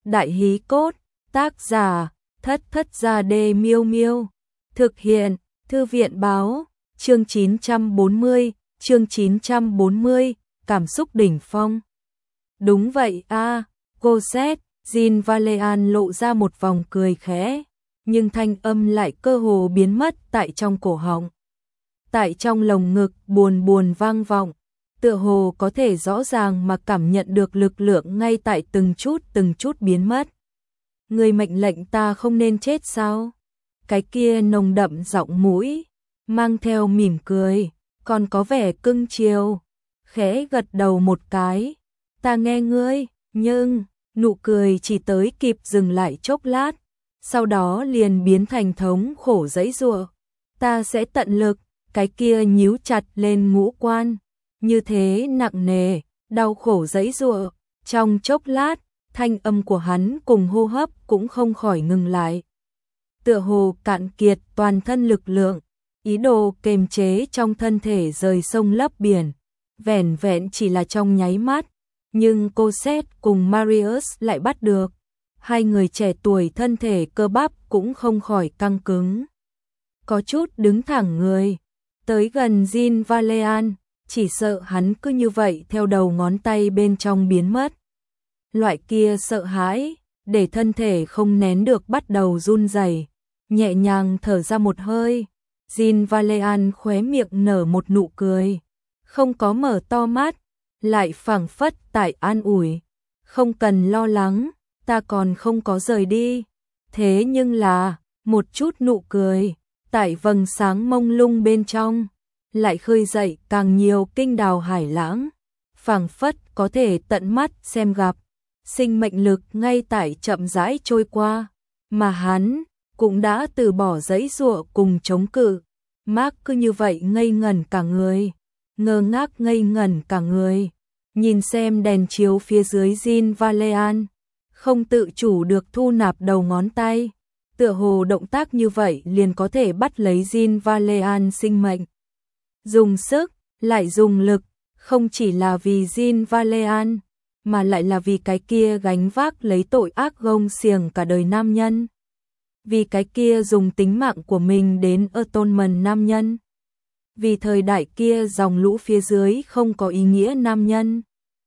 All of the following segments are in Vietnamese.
Đại hí cốt, tác giả, Thất Thất Gia Đê Miêu Miêu. Thực hiện, Thư viện báo, chương 940, cảm xúc đỉnh phong. Đúng vậy a, Cosette, Jean Valjean lộ ra một vòng cười khẽ, nhưng thanh âm lại cơ hồ biến mất tại trong cổ họng. Tại trong lồng ngực buồn buồn vang vọng, tựa hồ có thể rõ ràng mà cảm nhận được lực lượng ngay tại từng chút biến mất. Người mệnh lệnh ta không nên chết sao? Cái kia nồng đậm giọng mũi, mang theo mỉm cười, còn có vẻ cưng chiều, khẽ gật đầu một cái. Ta nghe ngươi, nhưng nụ cười chỉ tới kịp dừng lại chốc lát, sau đó liền biến thành thống khổ giãy giụa. Ta sẽ tận lực. Cái kia nhíu chặt lên ngũ quan, như thế nặng nề, đau khổ giãy giụa. Trong chốc lát, thanh âm của hắn cùng hô hấp cũng không khỏi ngừng lại. Tựa hồ cạn kiệt toàn thân lực lượng, ý đồ kềm chế trong thân thể rời sông lấp biển, vẻn vẹn chỉ là trong nháy mắt, nhưng Cosette cùng Marius lại bắt được. Hai người trẻ tuổi thân thể cơ bắp cũng không khỏi căng cứng, có chút đứng thẳng người. Tới gần Jean Valjean, chỉ sợ hắn cứ như vậy theo đầu ngón tay bên trong biến mất. Loại kia sợ hãi, để thân thể không nén được bắt đầu run rẩy, nhẹ nhàng thở ra một hơi. Jean Valjean khóe miệng nở một nụ cười, không có mở to mắt, lại phảng phất tại an ủi. Không cần lo lắng, ta còn không có rời đi. Thế nhưng là, một chút nụ cười tại vầng sáng mông lung bên trong, lại khơi dậy càng nhiều kinh đào hải lãng, phảng phất có thể tận mắt xem gặp, sinh mệnh lực ngay tại chậm rãi trôi qua, mà hắn cũng đã từ bỏ giãy giụa cùng chống cự. Mark cứ như vậy ngây ngẩn cả người, ngơ ngác ngây ngẩn cả người, nhìn xem đèn chiếu phía dưới Jean Valjean, không tự chủ được thu nạp đầu ngón tay. Tựa hồ động tác như vậy liền có thể bắt lấy Jean Valjean sinh mệnh. Dùng sức, lại dùng lực, không chỉ là vì Jean Valjean, mà lại là vì cái kia gánh vác lấy tội ác gông xiềng cả đời nam nhân. Vì cái kia dùng tính mạng của mình đến atonement nam nhân. Vì thời đại kia dòng lũ phía dưới không có ý nghĩa nam nhân.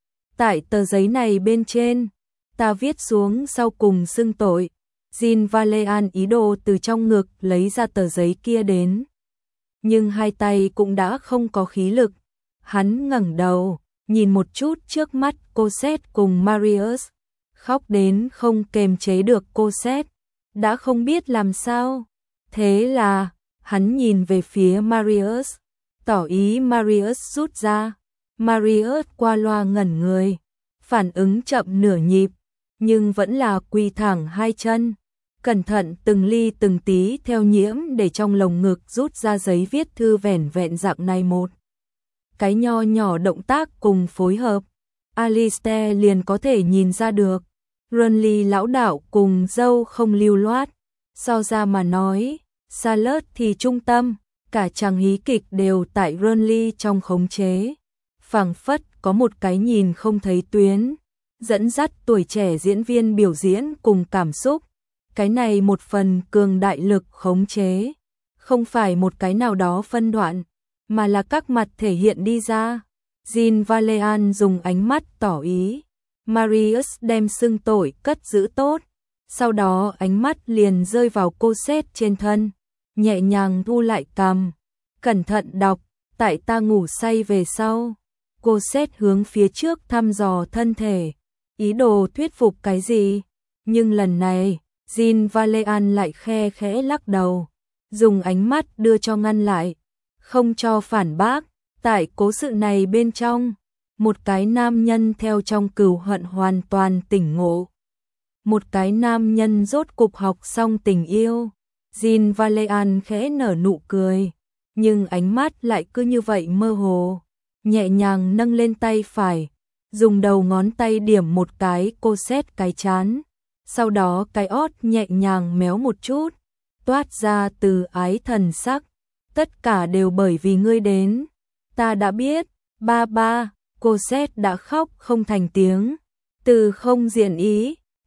Tại tờ giấy này bên trên, ta viết xuống sau cùng xưng tội. Jean Valjean ý đồ từ trong ngực lấy ra tờ giấy kia đến, nhưng hai tay cũng đã không có khí lực. Hắn ngẩng đầu, nhìn một chút trước mắt Cosette cùng Marius, khóc đến không kềm chế được. Cosette đã không biết làm sao, thế là hắn nhìn về phía Marius, tỏ ý Marius rút ra. Marius qua loa ngẩn người, phản ứng chậm nửa nhịp, nhưng vẫn là quỳ thẳng hai chân, cẩn thận từng ly từng tí theo nhiễm để trong lồng ngực rút ra giấy viết thư vẻn vẹn dạng này một cái nho nhỏ động tác cùng phối hợp, Alistair liền có thể nhìn ra được. Runly lão đạo cùng dâu không lưu loát, so ra mà nói, Charlotte thì trung tâm, cả chàng hí kịch đều tại Runly trong khống chế, phảng phất có một cái nhìn không thấy tuyến, dẫn dắt tuổi trẻ diễn viên biểu diễn cùng cảm xúc. Cái này một phần cường đại lực khống chế, không phải một cái nào đó phân đoạn, mà là các mặt thể hiện đi ra. Jean Valjean dùng ánh mắt tỏ ý, Marius đem xưng tội cất giữ tốt, sau đó ánh mắt liền rơi vào Cosette trên thân, nhẹ nhàng thu lại cằm, cẩn thận đọc, tại ta ngủ say về sau. Cosette hướng phía trước thăm dò thân thể, ý đồ thuyết phục cái gì, nhưng lần này Jean Valjean lại khe khẽ lắc đầu, dùng ánh mắt đưa cho ngăn lại, không cho phản bác. Tại cố sự này bên trong, một cái nam nhân theo trong cừu hận hoàn toàn tỉnh ngộ. Một cái nam nhân rốt cục học xong tình yêu. Jean Valjean khẽ nở nụ cười, nhưng ánh mắt lại cứ như vậy mơ hồ, nhẹ nhàng nâng lên tay phải, dùng đầu ngón tay điểm một cái Cosette cái trán. Sau đó cái ót nhẹ nhàng méo một chút, toát ra từ ái thần sắc. Tất cả đều bởi vì ngươi đến. Ta đã biết, ba ba. Cosette đã khóc không thành tiếng. Từ không diện ý,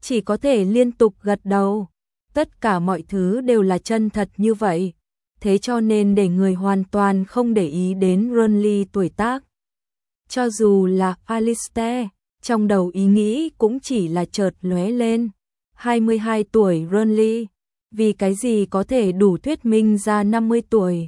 chỉ có thể liên tục gật đầu. Tất cả mọi thứ đều là chân thật như vậy, thế cho nên để người hoàn toàn không để ý đến Renly tuổi tác. Cho dù là Alistair, trong đầu ý nghĩ cũng chỉ là chợt lóe lên. 22 tuổi Renly, vì cái gì có thể đủ thuyết minh ra 50 tuổi.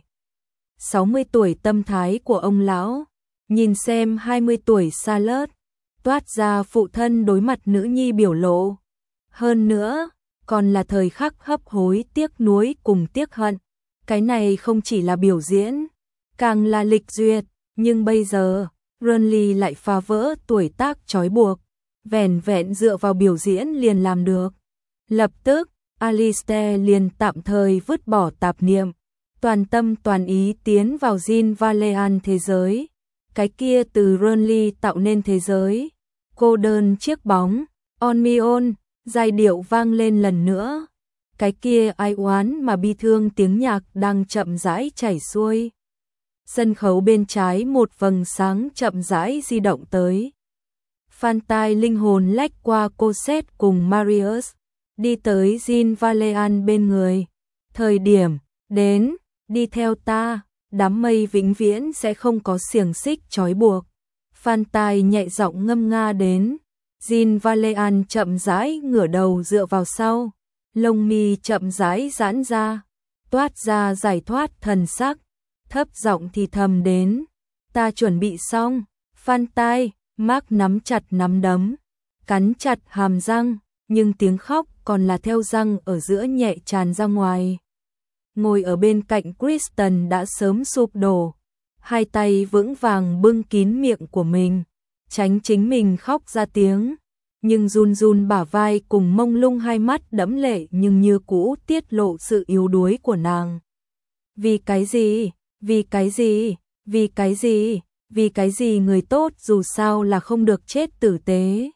60 tuổi tâm thái của ông lão, nhìn xem 20 tuổi Charlotte, toát ra phụ thân đối mặt nữ nhi biểu lộ. Hơn nữa, còn là thời khắc hấp hối tiếc nuối cùng tiếc hận. Cái này không chỉ là biểu diễn, càng là lịch duyệt, nhưng bây giờ, Renly lại phá vỡ tuổi tác trói buộc, vẻn vẹn dựa vào biểu diễn liền làm được. Lập tức, Alistair liền tạm thời vứt bỏ tạp niệm, toàn tâm toàn ý tiến vào Jin Valean thế giới. Cái kia từ Renly tạo nên thế giới. Cô đơn chiếc bóng, On Me On, giai điệu vang lên lần nữa. Cái kia ai oán mà bi thương tiếng nhạc đang chậm rãi chảy xuôi. Sân khấu bên trái một vầng sáng chậm rãi di động tới. Phan tai linh hồn lách qua Cosette cùng Marius, đi tới Jin Valean bên người. Thời điểm đến, đi theo ta, đám mây vĩnh viễn sẽ không có xiềng xích trói buộc. Phan tai nhẹ giọng ngâm nga đến. Jin Valean chậm rãi ngửa đầu dựa vào sau, lông mi chậm rãi giãn ra, toát ra giải thoát thần sắc, thấp giọng thì thầm đến. Ta chuẩn bị xong. Phan tai, Mark nắm chặt nắm đấm, cắn chặt hàm răng, nhưng tiếng khóc còn là theo răng ở giữa nhẹ tràn ra ngoài. Ngồi ở bên cạnh Kristen đã sớm sụp đổ, hai tay vững vàng bưng kín miệng của mình, tránh chính mình khóc ra tiếng, nhưng run run bả vai cùng mông lung hai mắt đẫm lệ nhưng như cũ tiết lộ sự yếu đuối của nàng. Vì cái gì? Vì cái gì? Vì cái gì? Vì cái gì người tốt dù sao là không được chết tử tế?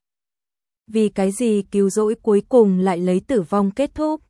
Vì cái gì cứu rỗi cuối cùng lại lấy tử vong kết thúc?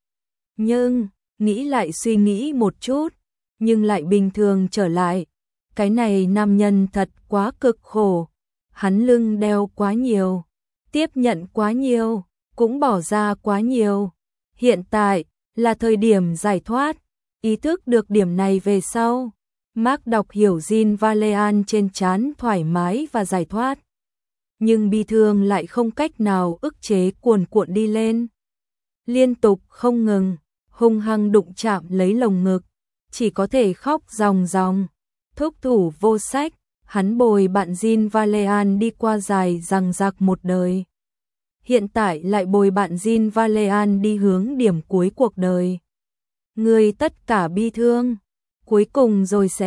Nhưng, nghĩ lại suy nghĩ một chút, nhưng lại bình thường trở lại. Cái này nam nhân thật quá cực khổ, hắn lưng đeo quá nhiều, tiếp nhận quá nhiều, cũng bỏ ra quá nhiều. Hiện tại, là thời điểm giải thoát, ý thức được điểm này về sau. Mark đọc hiểu Jin Valean trên trán thoải mái và giải thoát. Nhưng bi thương lại không cách nào ức chế cuồn cuộn đi lên. Liên tục không ngừng, hung hăng đụng chạm lấy lồng ngực, chỉ có thể khóc ròng ròng. Thúc thủ vô sách, hắn bồi bạn Jin Valean đi qua dài dằng dặc một đời. Hiện tại lại bồi bạn Jin Valean đi hướng điểm cuối cuộc đời. Người tất cả bi thương, cuối cùng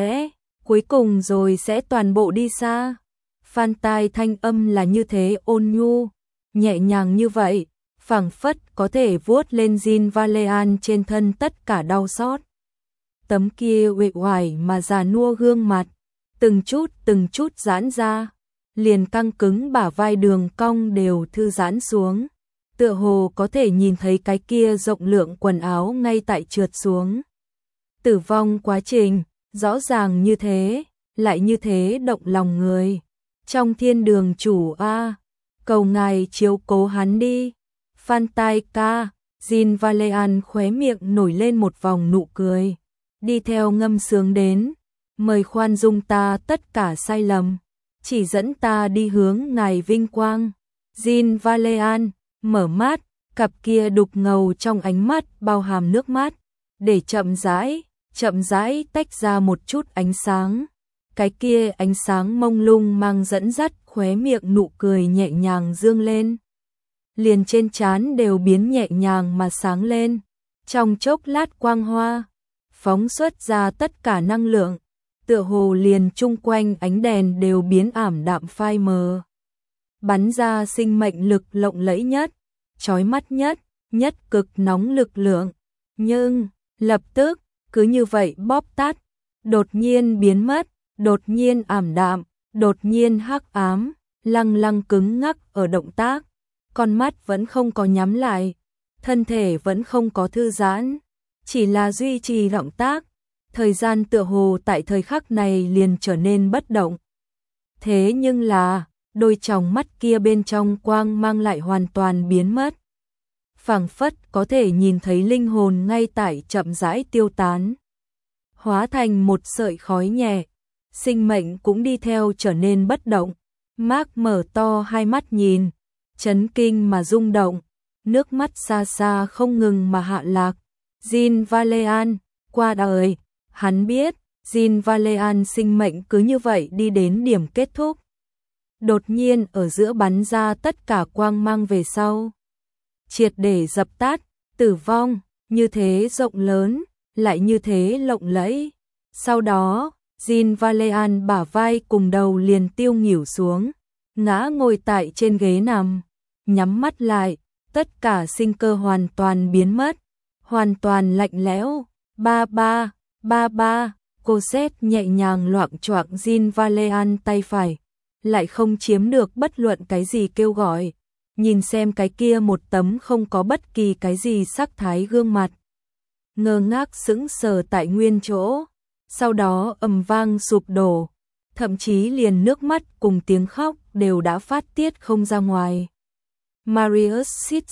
rồi sẽ toàn bộ đi xa. Phan tai thanh âm là như thế ôn nhu, nhẹ nhàng như vậy, phảng phất có thể vuốt lên Jin Valean trên thân tất cả đau xót. Tấm kia uể oải mà già nua gương mặt, từng chút giãn ra, liền căng cứng bả vai đường cong đều thư giãn xuống, tựa hồ có thể nhìn thấy cái kia rộng lượng quần áo ngay tại trượt xuống. Tử vong quá trình, rõ ràng như thế, lại như thế động lòng người. Trong thiên đường chủ a, cầu ngài chiếu cố hắn đi. Phan tai ca, Jin Valean khóe miệng nổi lên một vòng nụ cười, đi theo ngâm sướng đến. Mời khoan dung ta tất cả sai lầm, chỉ dẫn ta đi hướng ngài vinh quang. Jin Valean mở mắt, cặp kia đục ngầu trong ánh mắt bao hàm nước mắt, để chậm rãi tách ra một chút ánh sáng. Cái kia ánh sáng mông lung mang dẫn dắt khóe miệng nụ cười nhẹ nhàng dương lên. Liền trên trán đều biến nhẹ nhàng mà sáng lên. Trong chốc lát quang hoa, phóng xuất ra tất cả năng lượng, tựa hồ liền chung quanh ánh đèn đều biến ảm đạm phai mờ. Bắn ra sinh mệnh lực lộng lẫy nhất, chói mắt nhất cực nóng lực lượng. Nhưng, lập tức, cứ như vậy bóp tắt, đột nhiên biến mất, đột nhiên ảm đạm, đột nhiên hắc ám, lăng cứng ngắc ở động tác. Con mắt vẫn không có nhắm lại, thân thể vẫn không có thư giãn, chỉ là duy trì động tác. Thời gian tựa hồ tại thời khắc này liền trở nên bất động. Thế nhưng là, đôi tròng mắt kia bên trong quang mang lại hoàn toàn biến mất. Phảng phất có thể nhìn thấy linh hồn ngay tại chậm rãi tiêu tán, hóa thành một sợi khói nhẹ, sinh mệnh cũng đi theo trở nên bất động. Mark mở to hai mắt nhìn, chấn kinh mà rung động, nước mắt xa xa không ngừng mà hạ lạc. Jean Valjean qua đời, hắn biết, Jean Valjean sinh mệnh cứ như vậy đi đến điểm kết thúc. Đột nhiên ở giữa bắn ra tất cả quang mang về sau, triệt để dập tắt, tử vong, như thế rộng lớn, lại như thế lộng lẫy. Sau đó, Jean Valjean bả vai cùng đầu liền tiêu nghỉu xuống, ngã ngồi tại trên ghế nằm, nhắm mắt lại, tất cả sinh cơ hoàn toàn biến mất, hoàn toàn lạnh lẽo. Ba ba, ba ba, Cosette nhẹ nhàng loạng choạng Jean Valjean tay phải, lại không chiếm được bất luận cái gì kêu gọi. Nhìn xem cái kia một tấm không có bất kỳ cái gì sắc thái gương mặt, ngơ ngác sững sờ tại nguyên chỗ, sau đó ầm vang sụp đổ, thậm chí liền nước mắt cùng tiếng khóc đều đã phát tiết không ra ngoài. Marius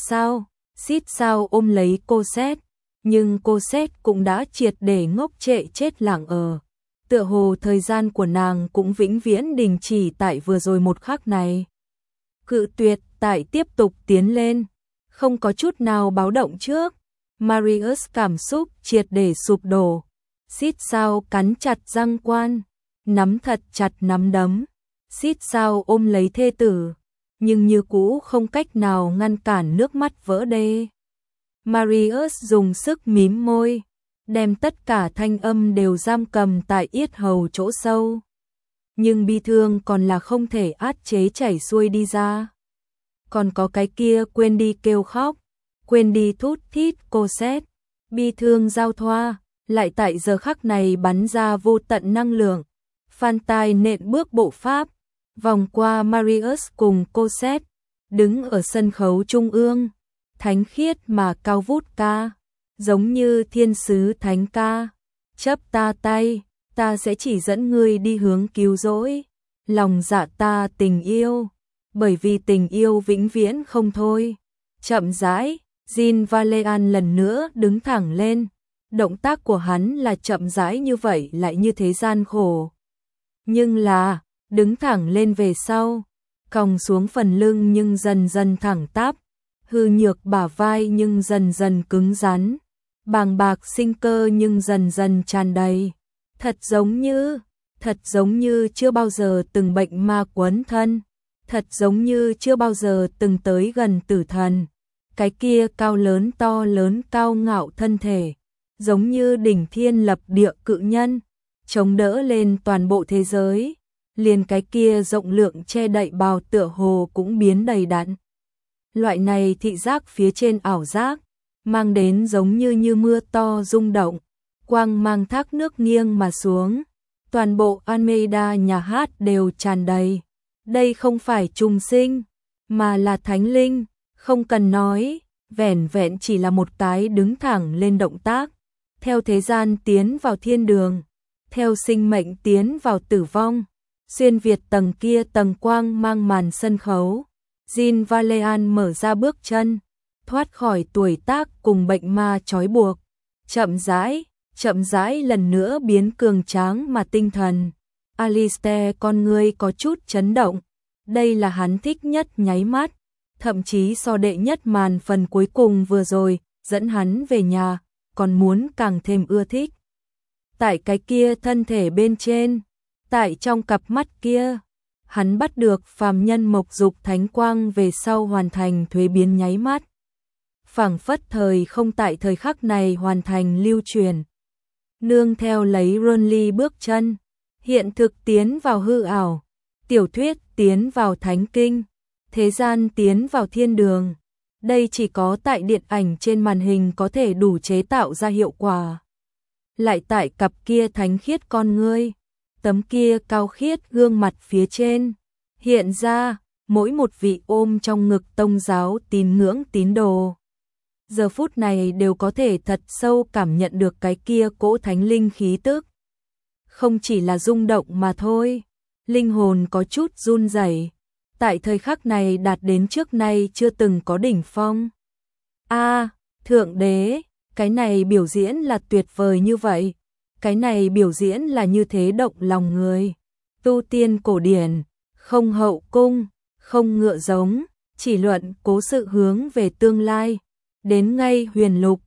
xít sao ôm lấy Cosette, nhưng Cosette cũng đã triệt để ngốc trệ chết lặng ở. Tựa hồ thời gian của nàng cũng vĩnh viễn đình chỉ tại vừa rồi một khắc này. Cự tuyệt tại tiếp tục tiến lên, không có chút nào báo động trước. Marius cảm xúc triệt để sụp đổ, xít sao cắn chặt răng quan, nắm thật chặt nắm đấm, xít sao ôm lấy thê tử, nhưng như cũ không cách nào ngăn cản nước mắt vỡ đê. Marius dùng sức mím môi, đem tất cả thanh âm đều giam cầm tại yết hầu chỗ sâu. Nhưng bi thương còn là không thể át chế chảy xuôi đi ra. Còn có cái kia quên đi kêu khóc, quên đi thút thít Cosette, bi thương giao thoa, lại tại giờ khắc này bắn ra vô tận năng lượng. Phan Tai nện bước bộ pháp, vòng qua Marius cùng Cosette, đứng ở sân khấu trung ương, thánh khiết mà cao vút ca, giống như thiên sứ thánh ca. Chấp ta tay, ta sẽ chỉ dẫn ngươi đi hướng cứu rỗi, lòng dạ ta tình yêu, bởi vì tình yêu vĩnh viễn không thôi. Chậm rãi, Jean Valjean lần nữa đứng thẳng lên, động tác của hắn là chậm rãi như vậy lại như thế gian khổ. Nhưng là, đứng thẳng lên về sau, còng xuống phần lưng nhưng dần dần thẳng tắp, hư nhược bả vai nhưng dần dần cứng rắn, bàng bạc sinh cơ nhưng dần dần tràn đầy. Thật giống như chưa bao giờ từng bệnh ma quấn thân, thật giống như chưa bao giờ từng tới gần tử thần. Cái kia cao lớn to lớn cao ngạo thân thể, giống như đỉnh thiên lập địa cự nhân, chống đỡ lên toàn bộ thế giới, liền cái kia rộng lượng che đậy bào tựa hồ cũng biến đầy đặn. Loại này thị giác phía trên ảo giác, mang đến giống như mưa to rung động, quang mang thác nước nghiêng mà xuống, toàn bộ Almeida nhà hát đều tràn đầy. Đây không phải trùng sinh, mà là thánh linh, không cần nói, vẻn vẹn chỉ là một cái đứng thẳng lên động tác, theo thế gian tiến vào thiên đường, theo sinh mệnh tiến vào tử vong, xuyên việt tầng kia tầng quang mang màn sân khấu. Jean Valjean mở ra bước chân, thoát khỏi tuổi tác cùng bệnh ma trói buộc, chậm rãi lần nữa biến cường tráng mà tinh thần. Alistair con ngươi có chút chấn động, đây là hắn thích nhất nháy mắt, thậm chí so đệ nhất màn phần cuối cùng vừa rồi, dẫn hắn về nhà, còn muốn càng thêm ưa thích. Tại cái kia thân thể bên trên, tại trong cặp mắt kia, hắn bắt được phàm nhân mộc dục thánh quang về sau hoàn thành thuế biến nháy mắt. Phảng phất thời không tại thời khắc này hoàn thành lưu truyền. Nương theo lấy Ronly bước chân, hiện thực tiến vào hư ảo, tiểu thuyết tiến vào thánh kinh, thế gian tiến vào thiên đường. Đây chỉ có tại điện ảnh trên màn hình có thể đủ chế tạo ra hiệu quả. Lại tại cặp kia thánh khiết con ngươi, tấm kia cao khiết gương mặt phía trên, hiện ra mỗi một vị ôm trong ngực tông giáo tín ngưỡng tín đồ. Giờ phút này đều có thể thật sâu cảm nhận được cái kia cỗ thánh linh khí tức. Không chỉ là rung động mà thôi, linh hồn có chút run rẩy, tại thời khắc này đạt đến trước nay chưa từng có đỉnh phong. Thượng đế, cái này biểu diễn là tuyệt vời như vậy, cái này biểu diễn là như thế động lòng người. Tu tiên cổ điển, không hậu cung, không ngựa giống, chỉ luận cố sự hướng về tương lai. Đến ngay huyền lục,